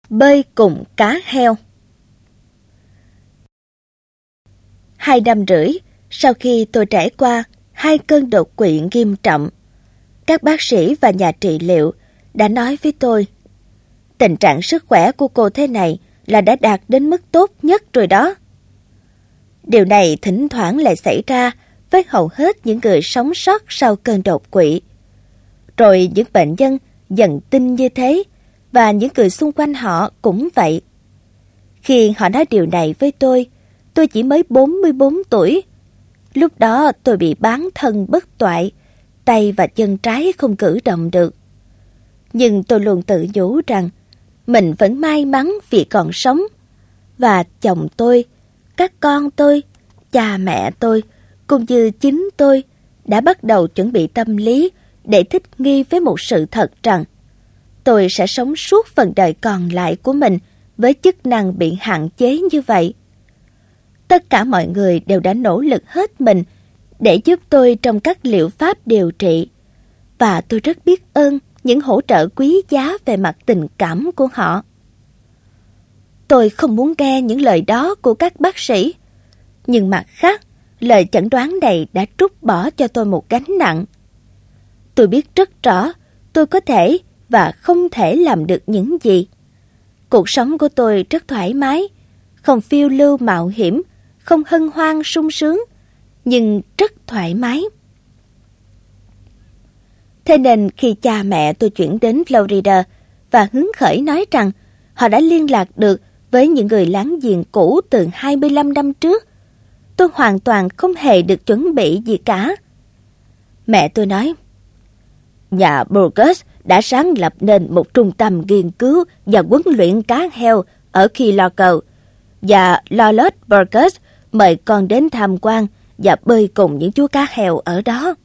Bơi cùng cá heo. 2 năm rưỡi sau khi tôi trải qua 2 cơn đột quỵ nghiêm trọng, các bác sĩ và nhà trị liệu đã nói với tôi, tình trạng sức khỏe của cô thế này là đã đạt đến mức tốt nhất rồi đó. Điều này thỉnh thoảng lại xảy ra với hầu hết những người sống sót sau cơn đột quỵ. Rồi những bệnh nhân dần tin như thế, và những người xung quanh họ cũng vậy. Khi họ nói điều này với tôi chỉ mới 44 tuổi. Lúc đó tôi bị bán thân bất toại, tay và chân trái không cử động được. Nhưng tôi luôn tự nhủ rằng mình vẫn may mắn vì còn sống. Và chồng tôi, các con tôi, cha mẹ tôi, cũng như chính tôi đã bắt đầu chuẩn bị tâm lý để thích nghi với một sự thật rằng tôi sẽ sống suốt phần đời còn lại của mình với chức năng bị hạn chế như vậy. Tất cả mọi người đều đã nỗ lực hết mình để giúp tôi trong các liệu pháp điều trị, và tôi rất biết ơn những hỗ trợ quý giá về mặt tình cảm của họ. Tôi không muốn nghe những lời đó của các bác sĩ, nhưng mặt khác, lời chẩn đoán này đã trút bỏ cho tôi một gánh nặng. Tôi biết rất rõ tôi có thể và không thể làm được những gì. Cuộc sống của tôi rất thoải mái, không phiêu lưu mạo hiểm, không hân hoan sung sướng, nhưng rất thoải mái. Thế nên khi cha mẹ tôi chuyển đến Florida và hứng khởi nói rằng họ đã liên lạc được với những người láng giềng cũ từ 25 năm trước, tôi hoàn toàn không hề được chuẩn bị gì cả. Mẹ tôi nói, nhà Burgess đã sáng lập nên một trung tâm nghiên cứu và huấn luyện cá heo ở Key Largo, và Lawrence Burgess mời con đến tham quan và bơi cùng những chú cá heo ở đó.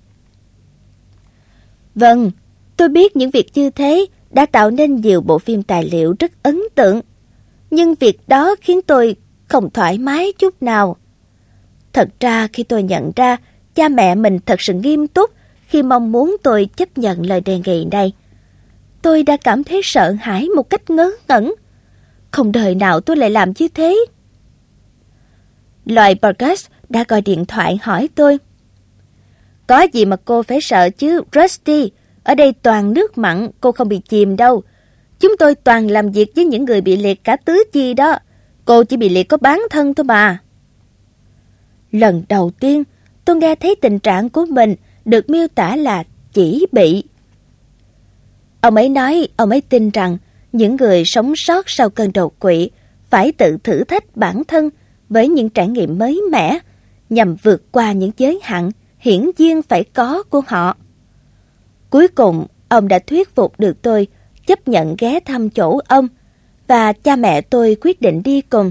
Vâng, tôi biết những việc như thế đã tạo nên nhiều bộ phim tài liệu rất ấn tượng, nhưng việc đó khiến tôi không thoải mái chút nào. Thật ra khi tôi nhận ra cha mẹ mình thật sự nghiêm túc khi mong muốn tôi chấp nhận lời đề nghị này, tôi đã cảm thấy sợ hãi một cách ngớ ngẩn. Không đời nào tôi lại làm như thế. Lloyd Burgess đã gọi điện thoại hỏi tôi, có gì mà cô phải sợ chứ, Rusty? Ở đây toàn nước mặn, cô không bị chìm đâu. Chúng tôi toàn làm việc với những người bị liệt cả tứ chi đó. Cô chỉ bị liệt có bán thân thôi mà. Lần đầu tiên, tôi nghe thấy tình trạng của mình được miêu tả là chỉ bị. Ông ấy nói ông ấy tin rằng những người sống sót sau cơn đột quỵ phải tự thử thách bản thân với những trải nghiệm mới mẻ nhằm vượt qua những giới hạn hiển nhiên phải có của họ. Cuối cùng, ông đã thuyết phục được tôi chấp nhận ghé thăm chỗ ông, và cha mẹ tôi quyết định đi cùng.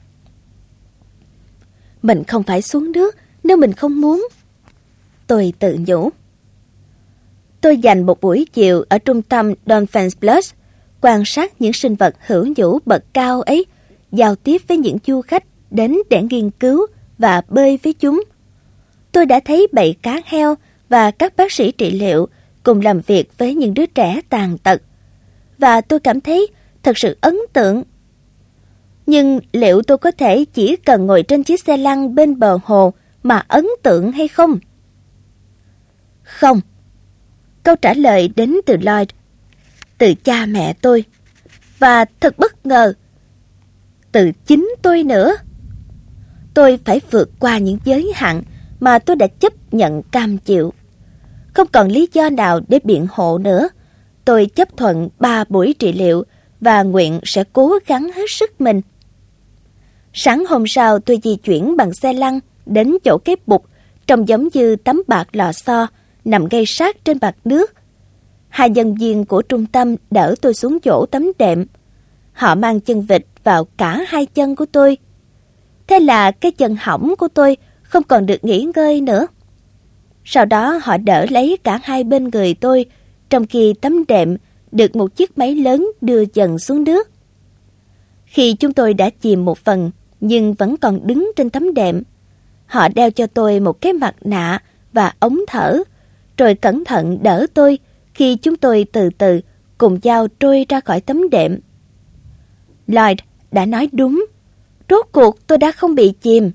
Mình không phải xuống nước nếu mình không muốn, tôi tự nhủ. Tôi dành một buổi chiều ở trung tâm Dolphin Plus quan sát những sinh vật hữu nhũ bậc cao ấy, giao tiếp với những du khách đến để nghiên cứu và bơi với chúng. Tôi đã thấy bầy cá heo và các bác sĩ trị liệu cùng làm việc với những đứa trẻ tàn tật, và tôi cảm thấy thật sự ấn tượng. Nhưng liệu tôi có thể chỉ cần ngồi trên chiếc xe lăn bên bờ hồ mà ấn tượng hay không? Không. Câu trả lời đến từ Lloyd, từ cha mẹ tôi, và thật bất ngờ, từ chính tôi nữa. Tôi phải vượt qua những giới hạn mà tôi đã chấp nhận cam chịu. Không còn lý do nào để biện hộ nữa. Tôi chấp thuận 3 buổi trị liệu và nguyện sẽ cố gắng hết sức mình. Sáng hôm sau tôi di chuyển bằng xe lăn đến chỗ cái bục trông giống như tấm bạt lò xo nằm ngay sát trên mặt nước. 2 nhân viên của trung tâm đỡ tôi xuống chỗ tấm đệm. Họ mang chân vịt vào cả 2 chân của tôi. Thế là cái chân hỏng của tôi không còn được nghỉ ngơi nữa. Sau đó họ đỡ lấy cả 2 bên người tôi, trong khi tấm đệm được một chiếc máy lớn đưa dần xuống nước. Khi chúng tôi đã chìm một phần nhưng vẫn còn đứng trên tấm đệm, họ đeo cho tôi một cái mặt nạ và ống thở, rồi cẩn thận đỡ tôi khi chúng tôi từ từ cùng nhau trôi ra khỏi tấm đệm. Lloyd đã nói đúng. Rốt cuộc tôi đã không bị chìm.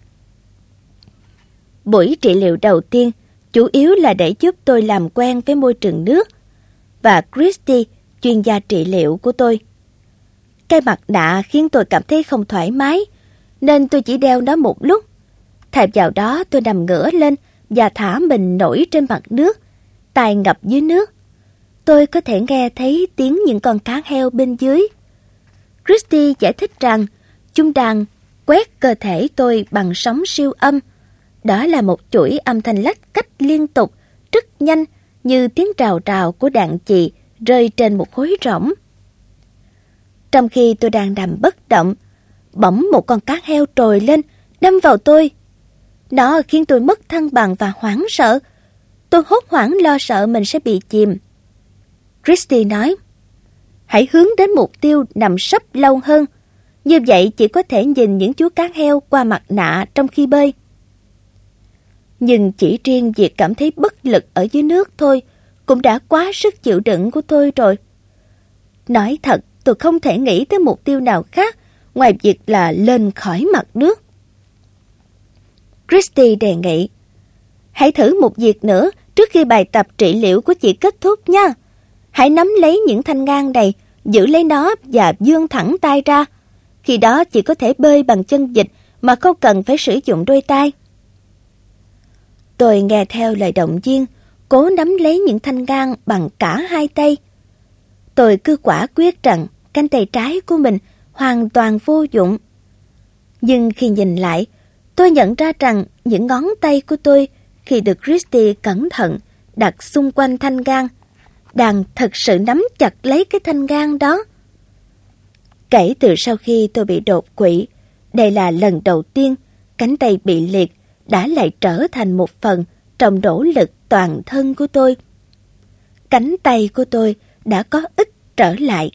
Buổi trị liệu đầu tiên chủ yếu là để giúp tôi làm quen với môi trường nước, và Christy, chuyên gia trị liệu của tôi. Cái mặt nạ khiến tôi cảm thấy không thoải mái, nên tôi chỉ đeo nó một lúc. Thay vào đó tôi nằm ngửa lên và thả mình nổi trên mặt nước, tai ngập dưới nước. Tôi có thể nghe thấy tiếng những con cá heo bên dưới. Christy giải thích rằng chúng đang quét cơ thể tôi bằng sóng siêu âm. Đó là một chuỗi âm thanh lách cách liên tục, rất nhanh như tiếng rào rào của đạn chì rơi trên một khối rỗng. Trong khi tôi đang nằm bất động, bỗng một con cá heo trồi lên, đâm vào tôi. Nó khiến tôi mất thăng bằng và hoảng sợ. Tôi hốt hoảng lo sợ mình sẽ bị chìm. Christy nói, hãy hướng đến mục tiêu nằm sấp lâu hơn. Như vậy chỉ có thể nhìn những chú cá heo qua mặt nạ trong khi bơi. Nhưng chỉ riêng việc cảm thấy bất lực ở dưới nước thôi cũng đã quá sức chịu đựng của tôi rồi. Nói thật, tôi không thể nghĩ tới mục tiêu nào khác ngoài việc là lên khỏi mặt nước. Christy đề nghị, hãy thử một việc nữa trước khi bài tập trị liệu của chị kết thúc nha. Hãy nắm lấy những thanh ngang này, giữ lấy nó và vươn thẳng tay ra. Khi đó chị có thể bơi bằng chân vịt mà không cần phải sử dụng đôi tay. Tôi nghe theo lời động viên, cố nắm lấy những thanh ngang bằng cả hai tay. Tôi cứ quả quyết rằng cánh tay trái của mình hoàn toàn vô dụng. Nhưng khi nhìn lại, tôi nhận ra rằng những ngón tay của tôi khi được Christy cẩn thận đặt xung quanh thanh ngang đang thật sự nắm chặt lấy cái thanh ngang đó. Kể từ sau khi tôi bị đột quỵ, đây là lần đầu tiên cánh tay bị liệt đã lại trở thành một phần trong nỗ lực toàn thân của tôi. Cánh tay của tôi đã có ích trở lại.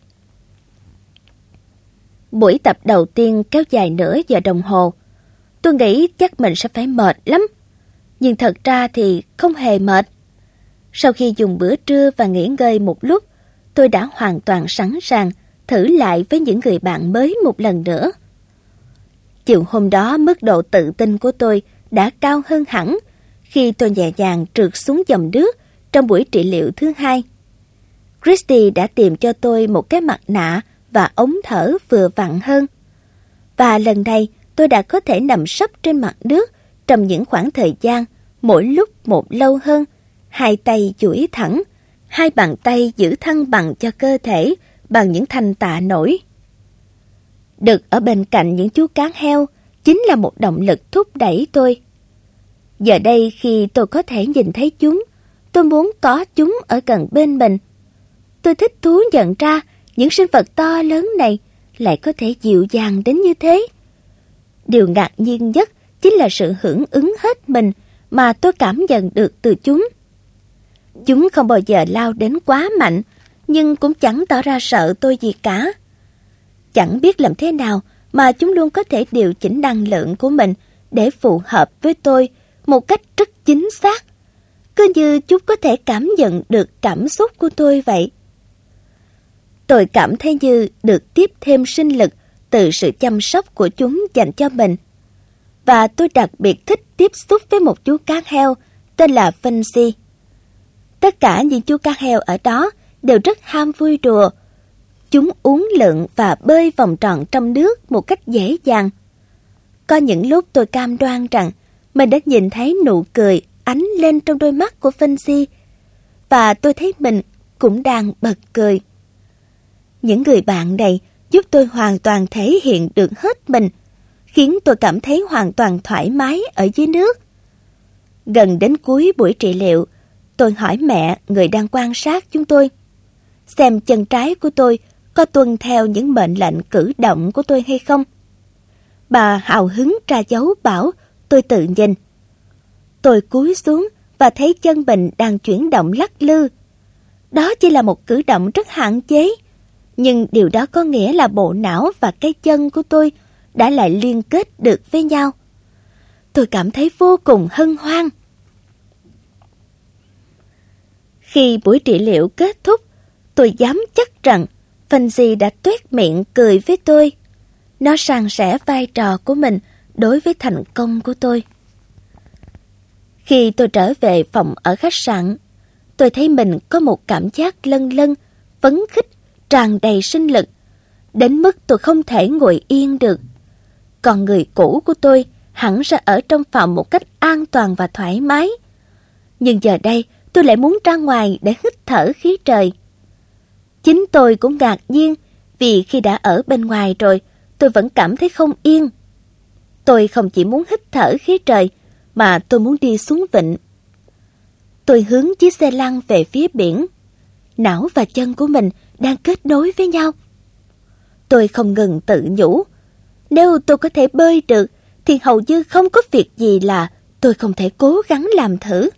Buổi tập đầu tiên kéo dài nửa giờ đồng hồ. Tôi nghĩ chắc mình sẽ phải mệt lắm. Nhưng thật ra thì không hề mệt. Sau khi dùng bữa trưa và nghỉ ngơi một lúc, tôi đã hoàn toàn sẵn sàng thử lại với những người bạn mới một lần nữa. Chiều hôm đó mức độ tự tin của tôi đã cao hơn hẳn khi tôi nhẹ nhàng trượt xuống dòng nước trong buổi trị liệu thứ hai. Christy đã tìm cho tôi một cái mặt nạ và ống thở vừa vặn hơn. Và lần này tôi đã có thể nằm sấp trên mặt nước trong những khoảng thời gian mỗi lúc một lâu hơn, hai tay duỗi thẳng, hai bàn tay giữ thăng bằng cho cơ thể bằng những thanh tạ nổi. Được ở bên cạnh những chú cá heo chính là một động lực thúc đẩy tôi. Giờ đây khi tôi có thể nhìn thấy chúng, tôi muốn có chúng ở gần bên mình. Tôi thích thú nhận ra những sinh vật to lớn này lại có thể dịu dàng đến như thế. Điều ngạc nhiên nhất chính là sự hưởng ứng hết mình mà tôi cảm nhận được từ chúng. Chúng không bao giờ lao đến quá mạnh, nhưng cũng chẳng tỏ ra sợ tôi gì cả. Chẳng biết làm thế nào mà chúng luôn có thể điều chỉnh năng lượng của mình để phù hợp với tôi một cách rất chính xác. Cứ như chúng có thể cảm nhận được cảm xúc của tôi vậy. Tôi cảm thấy như được tiếp thêm sinh lực từ sự chăm sóc của chúng dành cho mình. Và tôi đặc biệt thích tiếp xúc với một chú cá heo tên là Fancy. Tất cả những chú cá heo ở đó đều rất ham vui đùa. Chúng uốn lượn và bơi vòng tròn trong nước một cách dễ dàng. Có những lúc tôi cam đoan rằng mình đã nhìn thấy nụ cười ánh lên trong đôi mắt của Fancy, và tôi thấy mình cũng đang bật cười. Những người bạn này giúp tôi hoàn toàn thể hiện được hết mình, khiến tôi cảm thấy hoàn toàn thoải mái ở dưới nước. Gần đến cuối buổi trị liệu, tôi hỏi mẹ người đang quan sát chúng tôi, xem chân trái của tôi có tuân theo những mệnh lệnh cử động của tôi hay không. Bà hào hứng ra dấu bảo tôi tự nhìn. Tôi cúi xuống và thấy chân mình đang chuyển động lắc lư. Đó chỉ là một cử động rất hạn chế, nhưng điều đó có nghĩa là bộ não và cái chân của tôi đã lại liên kết được với nhau. Tôi cảm thấy vô cùng hân hoan. Khi buổi trị liệu kết thúc, tôi dám chắc rằng Fancy đã tuét miệng cười với tôi. Nó san sẻ vai trò của mình đối với thành công của tôi. Khi tôi trở về phòng ở khách sạn, tôi thấy mình có một cảm giác lâng lâng, phấn khích, tràn đầy sinh lực, đến mức tôi không thể ngồi yên được. Còn người cũ của tôi hẳn ra ở trong phòng một cách an toàn và thoải mái. Nhưng giờ đây tôi lại muốn ra ngoài để hít thở khí trời. Chính tôi cũng ngạc nhiên vì khi đã ở bên ngoài rồi, tôi vẫn cảm thấy không yên. Tôi không chỉ muốn hít thở khí trời, mà tôi muốn đi xuống vịnh. Tôi hướng chiếc xe lăn về phía biển. Não và chân của mình đang kết nối với nhau. Tôi không ngừng tự nhủ, nếu tôi có thể bơi được, thì hầu như không có việc gì là tôi không thể cố gắng làm thử.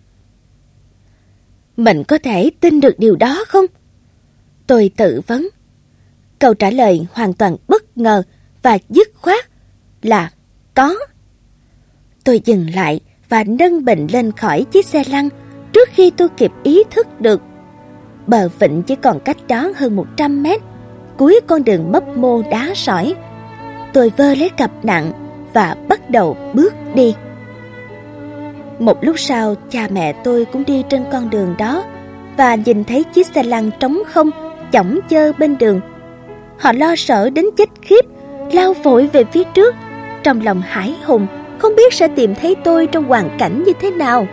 Mình có thể tin được điều đó không? Tôi tự vấn. Câu trả lời hoàn toàn bất ngờ và dứt khoát là có. Tôi dừng lại và nâng bình lên khỏi chiếc xe lăn trước khi tôi kịp ý thức được. Bờ vịnh chỉ còn cách đó hơn 100 mét, cuối con đường mấp mô đá sỏi. Tôi vơ lấy cặp nặng và bắt đầu bước đi. Một lúc sau, cha mẹ tôi cũng đi trên con đường đó và nhìn thấy chiếc xe lăn trống không chỏng chơ bên đường. Họ lo sợ đến chết khiếp, lao vội về phía trước, trong lòng hãi hùng, không biết sẽ tìm thấy tôi trong hoàn cảnh như thế nào.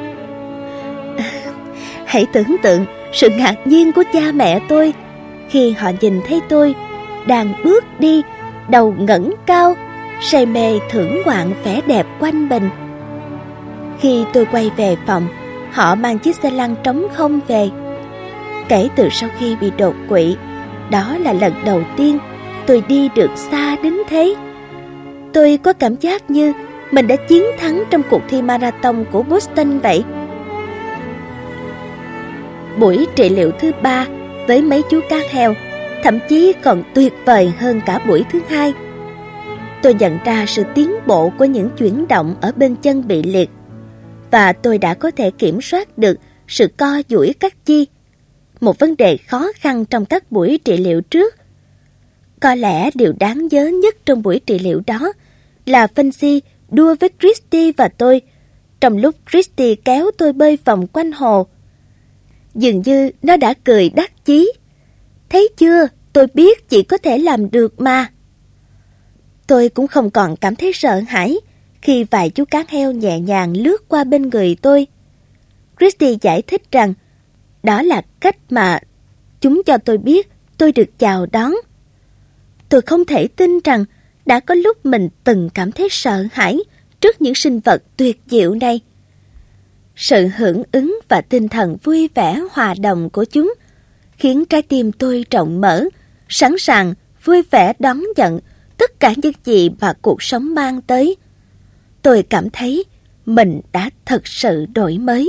Hãy tưởng tượng sự ngạc nhiên của cha mẹ tôi khi họ nhìn thấy tôi đang bước đi, đầu ngẩng cao, say mê thưởng ngoạn vẻ đẹp quanh mình. Khi tôi quay về phòng, họ mang chiếc xe lăn trống không về. Kể từ sau khi bị đột quỵ, đó là lần đầu tiên tôi đi được xa đến thế. Tôi có cảm giác như mình đã chiến thắng trong cuộc thi marathon của Boston vậy. Buổi trị liệu thứ 3 với mấy chú cá heo thậm chí còn tuyệt vời hơn cả buổi thứ 2. Tôi nhận ra sự tiến bộ của những chuyển động ở bên chân bị liệt, và tôi đã có thể kiểm soát được sự co duỗi các chi, một vấn đề khó khăn trong các buổi trị liệu trước. Có lẽ điều đáng nhớ nhất trong buổi trị liệu đó là Fancy đua với Christy và tôi, trong lúc Christy kéo tôi bơi vòng quanh hồ. Dường như nó đã cười đắc chí. Thấy chưa, tôi biết chị có thể làm được mà. Tôi cũng không còn cảm thấy sợ hãi khi vài chú cá heo nhẹ nhàng lướt qua bên người tôi. Christy giải thích rằng đó là cách mà chúng cho tôi biết tôi được chào đón. Tôi không thể tin rằng đã có lúc mình từng cảm thấy sợ hãi trước những sinh vật tuyệt diệu này. Sự hưởng ứng và tinh thần vui vẻ hòa đồng của chúng khiến trái tim tôi rộng mở, sẵn sàng vui vẻ đón nhận tất cả những gì mà cuộc sống mang tới. Tôi cảm thấy mình đã thật sự đổi mới.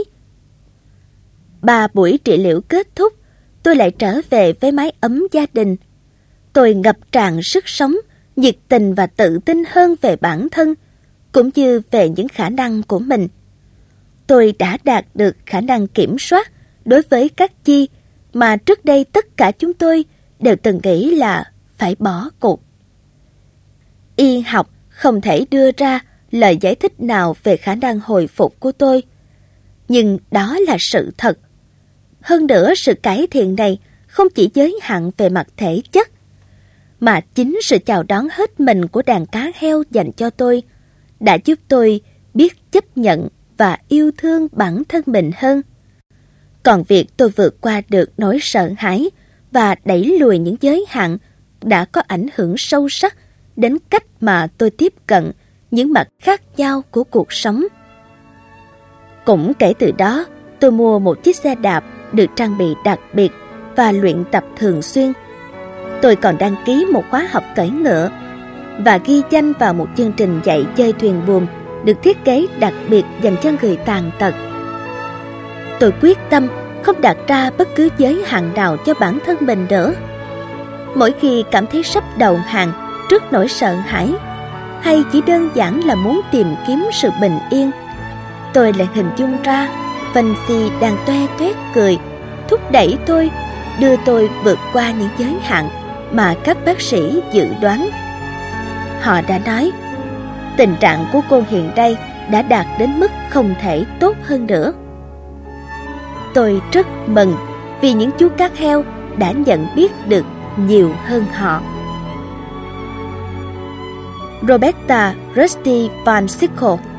3 buổi trị liệu kết thúc, tôi lại trở về với mái ấm gia đình. Tôi ngập tràn sức sống, nhiệt tình và tự tin hơn về bản thân, cũng như về những khả năng của mình. Tôi đã đạt được khả năng kiểm soát đối với các chi mà trước đây tất cả chúng tôi đều từng nghĩ là phải bỏ cuộc. Y học không thể đưa ra lời giải thích nào về khả năng hồi phục của tôi, nhưng đó là sự thật. Hơn nữa, sự cải thiện này không chỉ giới hạn về mặt thể chất, mà chính sự chào đón hết mình của đàn cá heo dành cho tôi đã giúp tôi biết chấp nhận và yêu thương bản thân mình hơn. Còn việc tôi vượt qua được nỗi sợ hãi và đẩy lùi những giới hạn đã có ảnh hưởng sâu sắc đến cách mà tôi tiếp cận những mặt khác nhau của cuộc sống. Cũng kể từ đó, tôi mua một chiếc xe đạp được trang bị đặc biệt và luyện tập thường xuyên. Tôi còn đăng ký một khóa học cưỡi ngựa và ghi danh vào một chương trình dạy chơi thuyền buồm được thiết kế đặc biệt dành cho người tàn tật. Tôi quyết tâm không đặt ra bất cứ giới hạn nào cho bản thân mình nữa. Mỗi khi cảm thấy sắp đầu hàng trước nỗi sợ hãi, hay chỉ đơn giản là muốn tìm kiếm sự bình yên, tôi lại hình dung ra Fancy đang toe toét cười, thúc đẩy tôi đưa tôi vượt qua những giới hạn mà các bác sĩ dự đoán. Họ đã nói, tình trạng của cô hiện nay đã đạt đến mức không thể tốt hơn nữa. Tôi rất mừng vì những chú cá heo đã nhận biết được nhiều hơn họ. Roberta Rusty Van Sickle